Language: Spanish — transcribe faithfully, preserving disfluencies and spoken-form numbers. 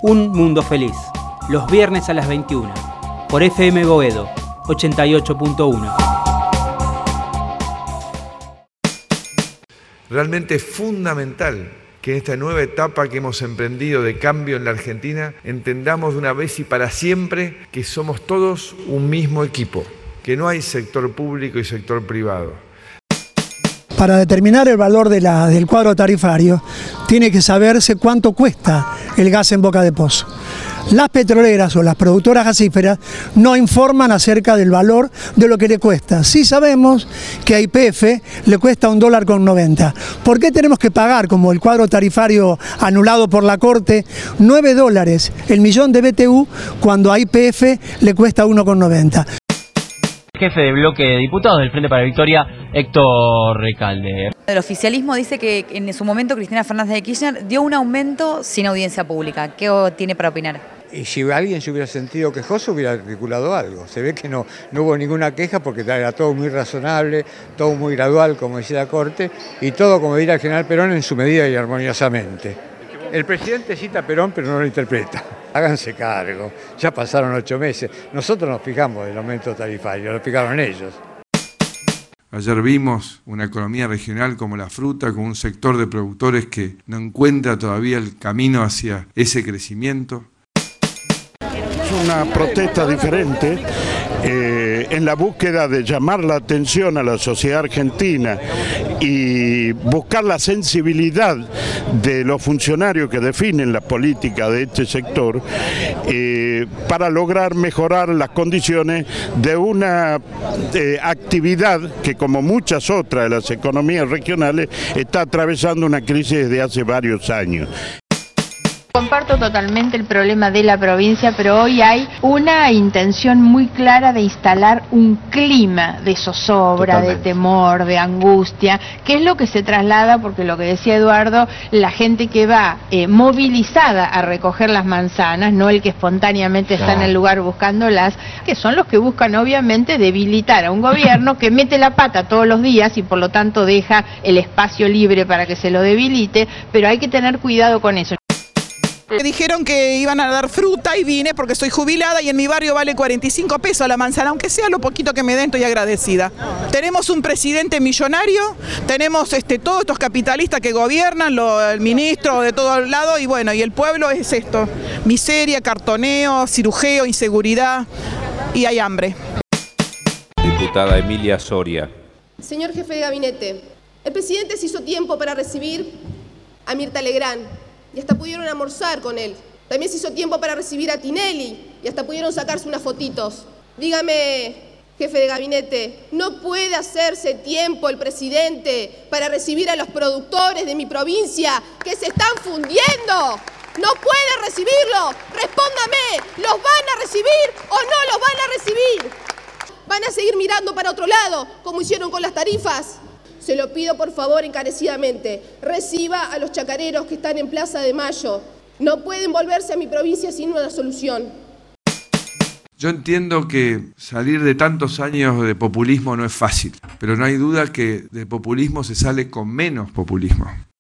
Un Mundo Feliz, los viernes a las veintiuna, por F M Boedo ochenta y ocho punto uno. Realmente es fundamental que en esta nueva etapa que hemos emprendido de cambio en la Argentina entendamos de una vez y para siempre que somos todos un mismo equipo, que no hay sector público y sector privado. Para determinar el valor de la, del cuadro tarifario, tiene que saberse cuánto cuesta el gas en boca de pozo. Las petroleras o las productoras gasíferas no informan acerca del valor de lo que le cuesta. Sí sabemos que a Y P F le cuesta un dólar con noventa. ¿Por qué tenemos que pagar, como el cuadro tarifario anulado por la Corte, nueve dólares el millón de B T U cuando a Y P F le cuesta uno con noventa? Jefe de bloque de diputados del Frente para la Victoria, Héctor Recalde. El oficialismo dice que en su momento Cristina Fernández de Kirchner dio un aumento sin audiencia pública. ¿Qué tiene para opinar? Y si alguien se hubiera sentido quejoso, hubiera articulado algo. Se ve que no, no hubo ninguna queja porque era todo muy razonable, todo muy gradual, como decía la Corte, y todo, como diría el general Perón, en su medida y armoniosamente. El presidente cita a Perón, pero no lo interpreta. Háganse cargo, ya pasaron ocho meses. Nosotros nos fijamos del aumento tarifario, lo fijaron ellos. Ayer vimos una economía regional como la fruta, con un sector de productores que no encuentra todavía el camino hacia ese crecimiento. Es una protesta diferente eh, en la búsqueda de llamar la atención a la sociedad argentina y buscar la sensibilidad de los funcionarios que definen la política de este sector eh, para lograr mejorar las condiciones de una eh, actividad que, como muchas otras de las economías regionales, está atravesando una crisis desde hace varios años. Comparto totalmente el problema de la provincia, pero hoy hay una intención muy clara de instalar un clima de zozobra, totalmente, de temor, de angustia, que es lo que se traslada, porque lo que decía Eduardo, la gente que va eh, movilizada a recoger las manzanas, no el que espontáneamente está, claro, en el lugar buscándolas, que son los que buscan obviamente debilitar a un gobierno que mete la pata todos los días y por lo tanto deja el espacio libre para que se lo debilite, pero hay que tener cuidado con eso. Dijeron que iban a dar fruta y vine porque soy jubilada y en mi barrio vale cuarenta y cinco pesos la manzana, aunque sea lo poquito que me den, estoy agradecida. Tenemos un presidente millonario, tenemos este, todos estos capitalistas que gobiernan, lo, el ministro de todos lados, y bueno, y el pueblo es esto: miseria, cartoneo, cirujeo, inseguridad y hay hambre. Diputada Emilia Soria. Señor jefe de gabinete, el presidente se hizo tiempo para recibir a Mirta Legrand y hasta pudieron almorzar con él. También se hizo tiempo para recibir a Tinelli y hasta pudieron sacarse unas fotitos. Dígame, jefe de gabinete, ¿no puede hacerse tiempo el presidente para recibir a los productores de mi provincia que se están fundiendo? ¿No puede recibirlo? Respóndame, ¿los van a recibir o no los van a recibir? ¿Van a seguir mirando para otro lado, como hicieron con las tarifas? Se lo pido por favor encarecidamente, reciba a los chacareros que están en Plaza de Mayo. No pueden volverse a mi provincia sin una solución. Yo entiendo que salir de tantos años de populismo no es fácil, pero no hay duda que de populismo se sale con menos populismo.